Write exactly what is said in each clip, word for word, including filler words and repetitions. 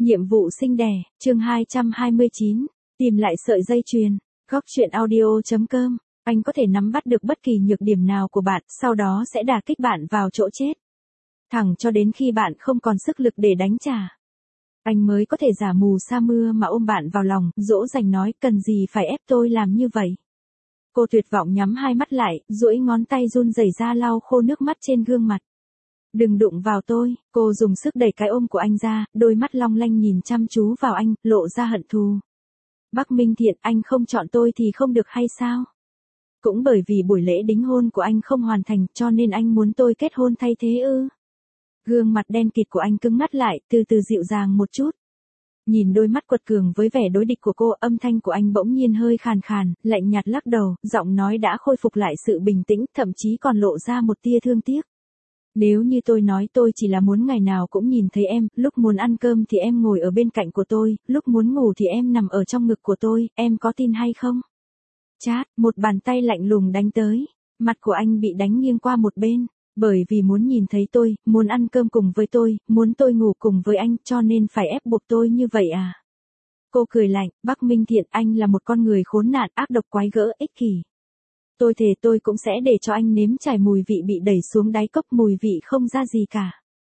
Nhiệm vụ sinh đẻ, chương hai trăm hai mươi chín, tìm lại sợi dây chuyền. Góc truyện audio chấm com, anh có thể nắm bắt được bất kỳ nhược điểm nào của bạn, sau đó sẽ đả kích bạn vào chỗ chết. Thẳng cho đến khi bạn không còn sức lực để đánh trả. Anh mới có thể giả mù sa mưa mà ôm bạn vào lòng, dỗ dành nói cần gì phải ép tôi làm như vậy. Cô tuyệt vọng nhắm hai mắt lại, duỗi ngón tay run rẩy ra lau khô nước mắt trên gương mặt. Đừng đụng vào tôi, cô dùng sức đẩy cái ôm của anh ra, đôi mắt long lanh nhìn chăm chú vào anh, lộ ra hận thù. Bắc Minh Thiện, anh không chọn tôi thì không được hay sao? Cũng bởi vì buổi lễ đính hôn của anh không hoàn thành, cho nên anh muốn tôi kết hôn thay thế ư? Gương mặt đen kịt của anh cứng ngắt lại, từ từ dịu dàng một chút. Nhìn đôi mắt quật cường với vẻ đối địch của cô, âm thanh của anh bỗng nhiên hơi khàn khàn, lạnh nhạt lắc đầu, giọng nói đã khôi phục lại sự bình tĩnh, thậm chí còn lộ ra một tia thương tiếc. Nếu như tôi nói tôi chỉ là muốn ngày nào cũng nhìn thấy em, lúc muốn ăn cơm thì em ngồi ở bên cạnh của tôi, lúc muốn ngủ thì em nằm ở trong ngực của tôi, em có tin hay không? Chát, một bàn tay lạnh lùng đánh tới, mặt của anh bị đánh nghiêng qua một bên, bởi vì muốn nhìn thấy tôi, muốn ăn cơm cùng với tôi, muốn tôi ngủ cùng với anh, cho nên phải ép buộc tôi như vậy à? Cô cười lạnh, Bắc Minh Thiện, anh là một con người khốn nạn, ác độc, quái gở, ích kỷ. Tôi thề tôi cũng sẽ để cho anh nếm trải mùi vị bị đẩy xuống đáy cốc, mùi vị không ra gì cả.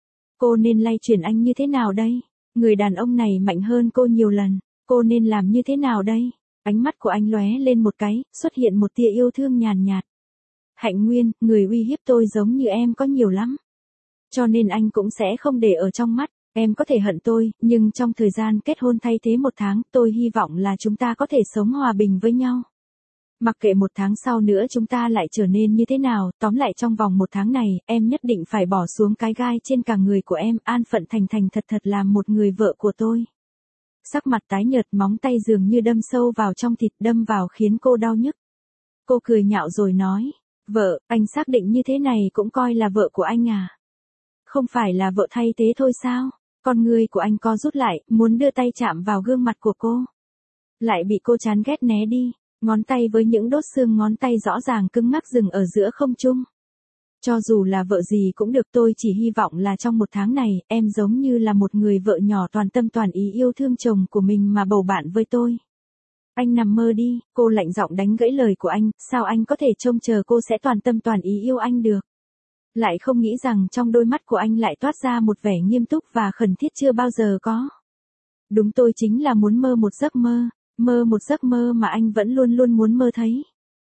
Cô nên lay chuyển anh như thế nào đây? Người đàn ông này mạnh hơn cô nhiều lần, cô nên làm như thế nào đây? Ánh mắt của anh lóe lên một cái, xuất hiện một tia yêu thương nhàn nhạt. Hạnh Nguyên, người uy hiếp tôi giống như em có nhiều lắm. Cho nên anh cũng sẽ không để ở trong mắt, em có thể hận tôi, nhưng trong thời gian kết hôn thay thế một tháng, tôi hy vọng là chúng ta có thể sống hòa bình với nhau. Mặc kệ một tháng sau nữa chúng ta lại trở nên như thế nào, tóm lại trong vòng một tháng này, em nhất định phải bỏ xuống cái gai trên cả người của em, an phận thành thành thật thật làm một người vợ của tôi. Sắc mặt tái nhợt, móng tay dường như đâm sâu vào trong thịt, đâm vào khiến cô đau nhức. Cô cười nhạo rồi nói, vợ, anh xác định như thế này cũng coi là vợ của anh à? Không phải là vợ thay thế thôi sao? Con người của anh co rút lại, muốn đưa tay chạm vào gương mặt của cô. Lại bị cô chán ghét né đi. Ngón tay với những đốt xương ngón tay rõ ràng cứng ngắc dừng ở giữa không trung. Cho dù là vợ gì cũng được, tôi chỉ hy vọng là trong một tháng này, em giống như là một người vợ nhỏ toàn tâm toàn ý yêu thương chồng của mình mà bầu bạn với tôi. Anh nằm mơ đi, cô lạnh giọng đánh gãy lời của anh, sao anh có thể trông chờ cô sẽ toàn tâm toàn ý yêu anh được. Lại không nghĩ rằng trong đôi mắt của anh lại toát ra một vẻ nghiêm túc và khẩn thiết chưa bao giờ có. Đúng, tôi chính là muốn mơ một giấc mơ. Mơ một giấc mơ mà anh vẫn luôn luôn muốn mơ thấy.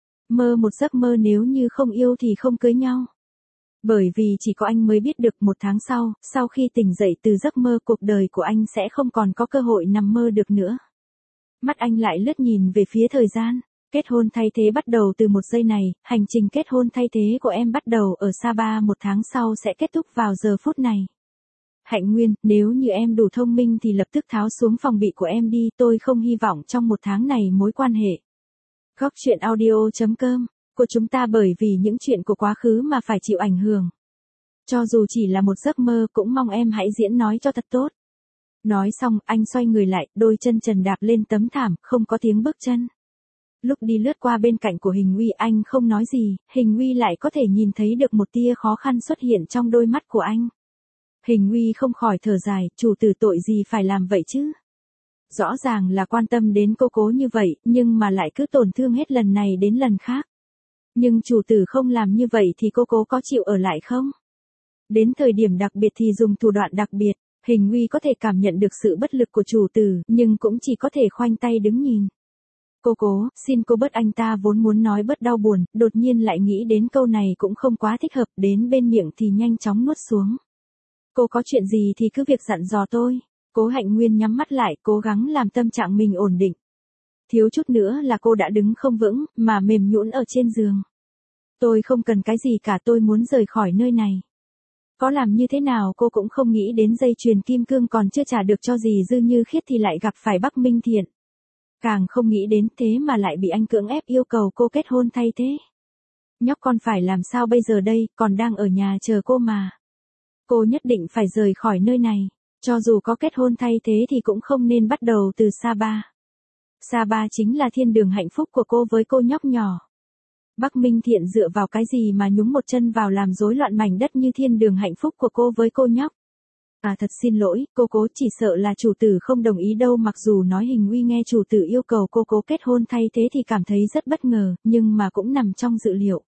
Mơ một giấc mơ nếu như không yêu thì không cưới nhau. Bởi vì chỉ có anh mới biết được một tháng sau, sau khi tỉnh dậy từ giấc mơ, cuộc đời của anh sẽ không còn có cơ hội nằm mơ được nữa. Mắt anh lại lướt nhìn về phía thời gian. Kết hôn thay thế bắt đầu từ một giây này, hành trình kết hôn thay thế của em bắt đầu ở Sapa một tháng sau sẽ kết thúc vào giờ phút này. Hạnh Nguyên, nếu như em đủ thông minh thì lập tức tháo xuống phòng bị của em đi, tôi không hy vọng trong một tháng này mối quan hệ. Góc truyện audio chấm com, của chúng ta bởi vì những chuyện của quá khứ mà phải chịu ảnh hưởng. Cho dù chỉ là một giấc mơ cũng mong em hãy diễn nói cho thật tốt. Nói xong, anh xoay người lại, đôi chân trần đạp lên tấm thảm, không có tiếng bước chân. Lúc đi lướt qua bên cạnh của Hình Uy anh không nói gì, Hình Uy lại có thể nhìn thấy được một tia khó khăn xuất hiện trong đôi mắt của anh. Hình Uy không khỏi thở dài, chủ tử tội gì phải làm vậy chứ? Rõ ràng là quan tâm đến cô cố như vậy, nhưng mà lại cứ tổn thương hết lần này đến lần khác. Nhưng chủ tử không làm như vậy thì cô cố có chịu ở lại không? Đến thời điểm đặc biệt thì dùng thủ đoạn đặc biệt, Hình Uy có thể cảm nhận được sự bất lực của chủ tử, nhưng cũng chỉ có thể khoanh tay đứng nhìn. Cô cố, xin cô bớt, anh ta vốn muốn nói bớt đau buồn, đột nhiên lại nghĩ đến câu này cũng không quá thích hợp, đến bên miệng thì nhanh chóng nuốt xuống. Cô có chuyện gì thì cứ việc dặn dò tôi. Cố Hạnh Nguyên nhắm mắt lại, cố gắng làm tâm trạng mình ổn định. Thiếu chút nữa là cô đã đứng không vững, mà mềm nhũn ở trên giường. Tôi không cần cái gì cả, tôi muốn rời khỏi nơi này. Có làm như thế nào cô cũng không nghĩ đến dây chuyền kim cương còn chưa trả được cho dì Dư Như Khiết thì lại gặp phải Bắc Minh Thiện. Càng không nghĩ đến thế mà lại bị anh cưỡng ép yêu cầu cô kết hôn thay thế. Nhóc con phải làm sao bây giờ đây, còn đang ở nhà chờ cô mà. Cô nhất định phải rời khỏi nơi này, cho dù có kết hôn thay thế thì cũng không nên bắt đầu từ Sapa. Sapa chính là thiên đường hạnh phúc của cô với cô nhóc nhỏ. Bắc Minh Thiện dựa vào cái gì mà nhúng một chân vào làm rối loạn mảnh đất như thiên đường hạnh phúc của cô với cô nhóc? À thật xin lỗi, cô cố chỉ sợ là chủ tử không đồng ý đâu, mặc dù nói Hình Uy nghe chủ tử yêu cầu cô cố kết hôn thay thế thì cảm thấy rất bất ngờ, nhưng mà cũng nằm trong dự liệu.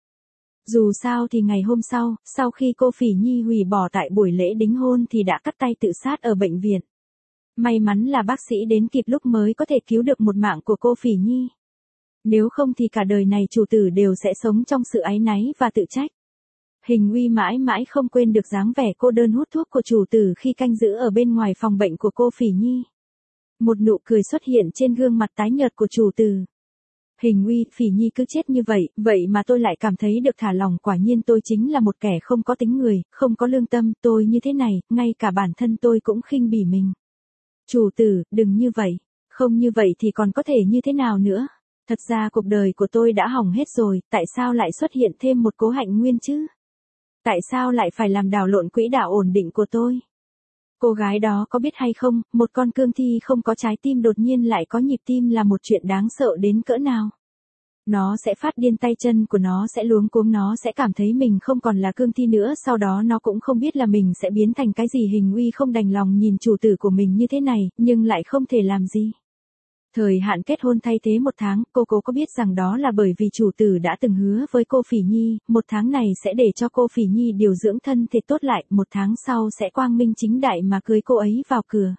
Dù sao thì ngày hôm sau, sau khi cô Phỉ Nhi hủy bỏ tại buổi lễ đính hôn thì đã cắt tay tự sát ở bệnh viện. May mắn là bác sĩ đến kịp lúc mới có thể cứu được một mạng của cô Phỉ Nhi. Nếu không thì cả đời này chủ tử đều sẽ sống trong sự áy náy và tự trách. Hình Uy mãi mãi không quên được dáng vẻ cô đơn hút thuốc của chủ tử khi canh giữ ở bên ngoài phòng bệnh của cô Phỉ Nhi. Một nụ cười xuất hiện trên gương mặt tái nhợt của chủ tử. Hình Uy, Phỉ Nhi cứ chết như vậy, vậy mà tôi lại cảm thấy được thả lòng, quả nhiên tôi chính là một kẻ không có tính người, không có lương tâm, tôi như thế này, ngay cả bản thân tôi cũng khinh bỉ mình. Chủ tử, đừng như vậy, không như vậy thì còn có thể như thế nào nữa? Thật ra cuộc đời của tôi đã hỏng hết rồi, tại sao lại xuất hiện thêm một Cố Hạnh Nguyên chứ? Tại sao lại phải làm đảo lộn quỹ đạo ổn định của tôi? Cô gái đó có biết hay không, một con cương thi không có trái tim đột nhiên lại có nhịp tim là một chuyện đáng sợ đến cỡ nào? Nó sẽ phát điên, tay chân của nó sẽ luống cuống, nó sẽ cảm thấy mình không còn là cương thi nữa, sau đó nó cũng không biết là mình sẽ biến thành cái gì. Hình Uy không đành lòng nhìn chủ tử của mình như thế này, nhưng lại không thể làm gì. Thời hạn kết hôn thay thế một tháng, cô cố có biết rằng đó là bởi vì chủ tử đã từng hứa với cô Phỉ Nhi, một tháng này sẽ để cho cô Phỉ Nhi điều dưỡng thân thể tốt lại, một tháng sau sẽ quang minh chính đại mà cưới cô ấy vào cửa.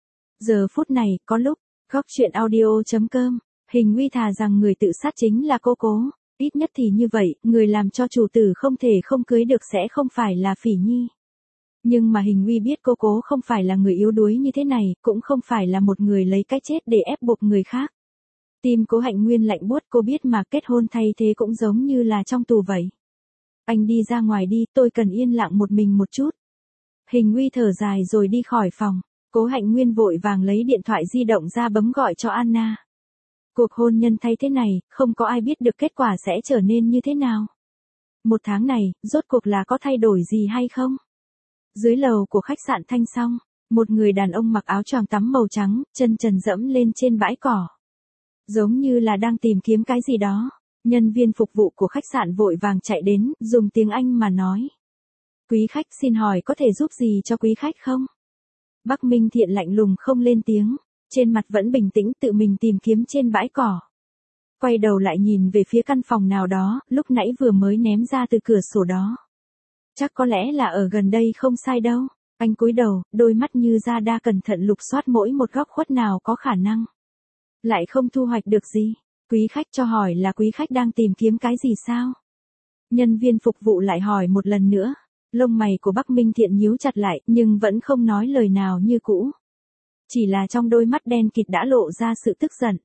Giờ phút này, có lúc, góc chuyện audio chấm com, Hình Uy thà rằng người tự sát chính là cô cố, ít nhất thì như vậy, người làm cho chủ tử không thể không cưới được sẽ không phải là Phỉ Nhi. Nhưng mà Hình Uy biết cô cố không phải là người yếu đuối như thế này, cũng không phải là một người lấy cái chết để ép buộc người khác. Tim Cố Hạnh Nguyên lạnh buốt, cô biết mà kết hôn thay thế cũng giống như là trong tù vậy. Anh đi ra ngoài đi, tôi cần yên lặng một mình một chút. Hình Uy thở dài rồi đi khỏi phòng, Cố Hạnh Nguyên vội vàng lấy điện thoại di động ra bấm gọi cho Anna. Cuộc hôn nhân thay thế này, không có ai biết được kết quả sẽ trở nên như thế nào. Một tháng này, rốt cuộc là có thay đổi gì hay không? Dưới lầu của khách sạn Thanh Song, một người đàn ông mặc áo choàng tắm màu trắng, chân trần dẫm lên trên bãi cỏ. Giống như là đang tìm kiếm cái gì đó. Nhân viên phục vụ của khách sạn vội vàng chạy đến, dùng tiếng Anh mà nói. Quý khách xin hỏi có thể giúp gì cho quý khách không? Bắc Minh Thiện lạnh lùng không lên tiếng, trên mặt vẫn bình tĩnh tự mình tìm kiếm trên bãi cỏ. Quay đầu lại nhìn về phía căn phòng nào đó, lúc nãy vừa mới ném ra từ cửa sổ đó. Chắc có lẽ là ở gần đây không sai đâu. Anh cúi đầu, đôi mắt như ra đa cẩn thận lục soát mỗi một góc khuất nào có khả năng. Lại không thu hoạch được gì. Quý khách cho hỏi là quý khách đang tìm kiếm cái gì sao? Nhân viên phục vụ lại hỏi một lần nữa. Lông mày của Bắc Minh Thiện nhíu chặt lại, nhưng vẫn không nói lời nào như cũ. Chỉ là trong đôi mắt đen kịt đã lộ ra sự tức giận.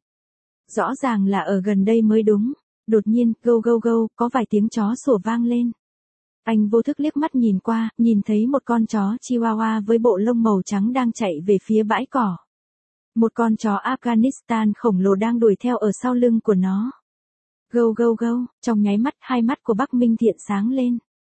Rõ ràng là ở gần đây mới đúng. Đột nhiên, gâu gâu gâu, có vài tiếng chó sủa vang lên. Anh vô thức liếc mắt nhìn qua, nhìn thấy một con chó Chihuahua với bộ lông màu trắng đang chạy về phía bãi cỏ. Một con chó Afghanistan khổng lồ đang đuổi theo ở sau lưng của nó. Gâu gâu gâu, trong nháy mắt hai mắt của Bắc Minh Thiện sáng lên.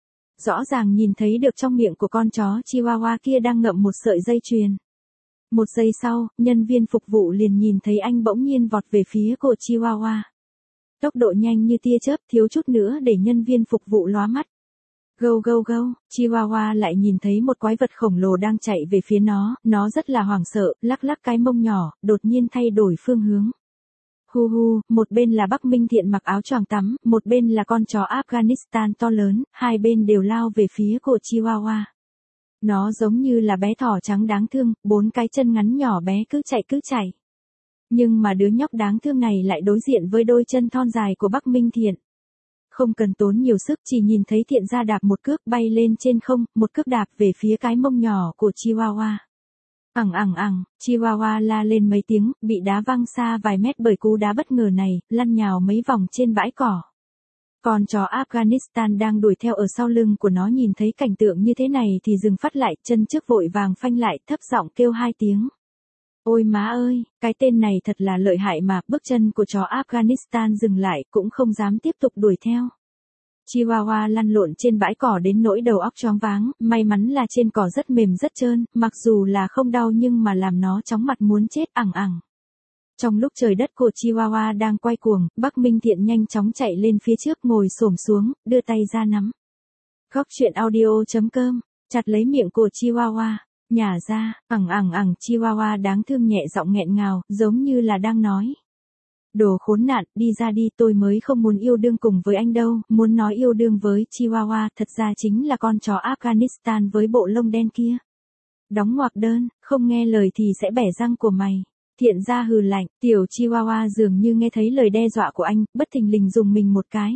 Rõ ràng nhìn thấy được trong miệng của con chó Chihuahua kia đang ngậm một sợi dây chuyền. Một giây sau, nhân viên phục vụ liền nhìn thấy anh bỗng nhiên vọt về phía của Chihuahua. Tốc độ nhanh như tia chớp, thiếu chút nữa để nhân viên phục vụ lóa mắt. Gâu gâu gâu, Chihuahua lại nhìn thấy một quái vật khổng lồ đang chạy về phía nó, nó rất là hoảng sợ, lắc lắc cái mông nhỏ, đột nhiên thay đổi phương hướng. Hu hu, một bên là Bắc Minh Thiện mặc áo choàng tắm, một bên là con chó Afghanistan to lớn, hai bên đều lao về phía của Chihuahua. Nó giống như là bé thỏ trắng đáng thương, bốn cái chân ngắn nhỏ bé cứ chạy cứ chạy. Nhưng mà đứa nhóc đáng thương này lại đối diện với đôi chân thon dài của Bắc Minh Thiện. Không cần tốn nhiều sức, chỉ nhìn thấy Thiện ra đạp một cước bay lên trên không, một cước đạp về phía cái mông nhỏ của Chihuahua. Ẳng ẳng ẳng, Chihuahua la lên mấy tiếng, bị đá văng xa vài mét bởi cú đá bất ngờ này, lăn nhào mấy vòng trên bãi cỏ. Con chó Afghanistan đang đuổi theo ở sau lưng của nó nhìn thấy cảnh tượng như thế này thì dừng phát lại, chân trước vội vàng phanh lại, thấp giọng kêu hai tiếng. Ôi má ơi, cái tên này thật là lợi hại mà, bước chân của chó Afghanistan dừng lại, cũng không dám tiếp tục đuổi theo. Chihuahua lăn lộn trên bãi cỏ đến nỗi đầu óc choáng váng, may mắn là trên cỏ rất mềm rất trơn, mặc dù là không đau nhưng mà làm nó chóng mặt muốn chết ẳng ẳng. Trong lúc trời đất của Chihuahua đang quay cuồng, Bắc Minh Thiện nhanh chóng chạy lên phía trước ngồi xổm xuống, đưa tay ra nắm. Góc chuyện audio chấm com, chặt lấy miệng của Chihuahua. Nhả ra, ẳng ẳng ẳng Chihuahua đáng thương nhẹ giọng nghẹn ngào, giống như là đang nói. Đồ khốn nạn, đi ra đi, tôi mới không muốn yêu đương cùng với anh đâu, muốn nói yêu đương với Chihuahua, thật ra chính là con chó Afghanistan với bộ lông đen kia. Đóng ngoặc đơn, không nghe lời thì sẽ bẻ răng của mày. Thiện ra hừ lạnh, tiểu Chihuahua dường như nghe thấy lời đe dọa của anh, bất thình lình dùng mình một cái.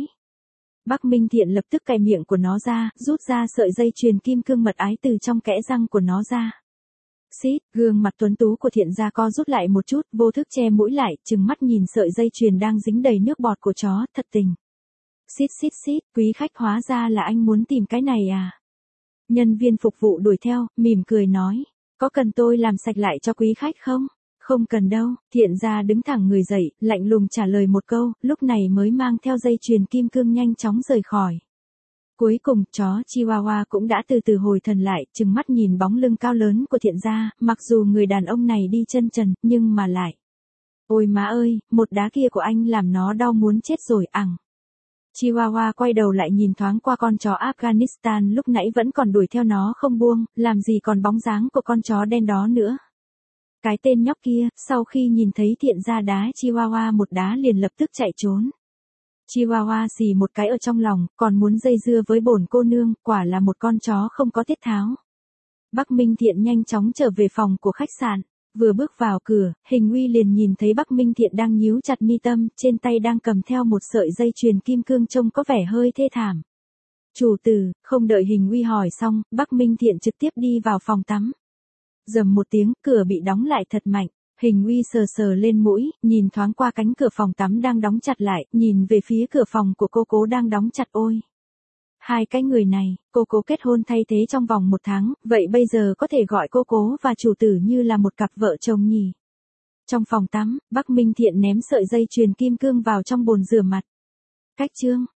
Bắc Minh Thiện lập tức cạy miệng của nó ra, rút ra sợi dây chuyền kim cương mật ái từ trong kẽ răng của nó ra. Xít, gương mặt tuấn tú của Thiện gia co rút lại một chút, vô thức che mũi lại, trừng mắt nhìn sợi dây chuyền đang dính đầy nước bọt của chó, thật tình. Xít xít xít, quý khách hóa ra là anh muốn tìm cái này à? Nhân viên phục vụ đuổi theo, mỉm cười nói, có cần tôi làm sạch lại cho quý khách không? Không cần đâu, Thiện gia đứng thẳng người dậy, lạnh lùng trả lời một câu, lúc này mới mang theo dây chuyền kim cương nhanh chóng rời khỏi. Cuối cùng, chó Chihuahua cũng đã từ từ hồi thần lại, trừng mắt nhìn bóng lưng cao lớn của Thiện gia, mặc dù người đàn ông này đi chân trần, nhưng mà lại. Ôi má ơi, một đá kia của anh làm nó đau muốn chết rồi, ẳng. Chihuahua quay đầu lại nhìn thoáng qua con chó Afghanistan lúc nãy vẫn còn đuổi theo nó không buông, làm gì còn bóng dáng của con chó đen đó nữa. Cái tên nhóc kia, sau khi nhìn thấy Thiện gia đá Chihuahua một đá liền lập tức chạy trốn. Chihuahua xì một cái ở trong lòng, còn muốn dây dưa với bổn cô nương, quả là một con chó không có tiết tháo. Bắc Minh Thiện nhanh chóng trở về phòng của khách sạn, vừa bước vào cửa, Hình Uy liền nhìn thấy Bắc Minh Thiện đang nhíu chặt mi tâm, trên tay đang cầm theo một sợi dây chuyền kim cương trông có vẻ hơi thê thảm. Chủ tử, không đợi Hình Uy hỏi xong, Bắc Minh Thiện trực tiếp đi vào phòng tắm. Rầm một tiếng, cửa bị đóng lại thật mạnh. Hình Uy sờ sờ lên mũi, nhìn thoáng qua cánh cửa phòng tắm đang đóng chặt lại, nhìn về phía cửa phòng của cô cố đang đóng chặt ôi. Hai cái người này, cô cố kết hôn thay thế trong vòng một tháng, vậy bây giờ có thể gọi cô cố và chủ tử như là một cặp vợ chồng nhỉ. Trong phòng tắm, Bắc Minh Thiện ném sợi dây chuyền kim cương vào trong bồn rửa mặt. Cách chương.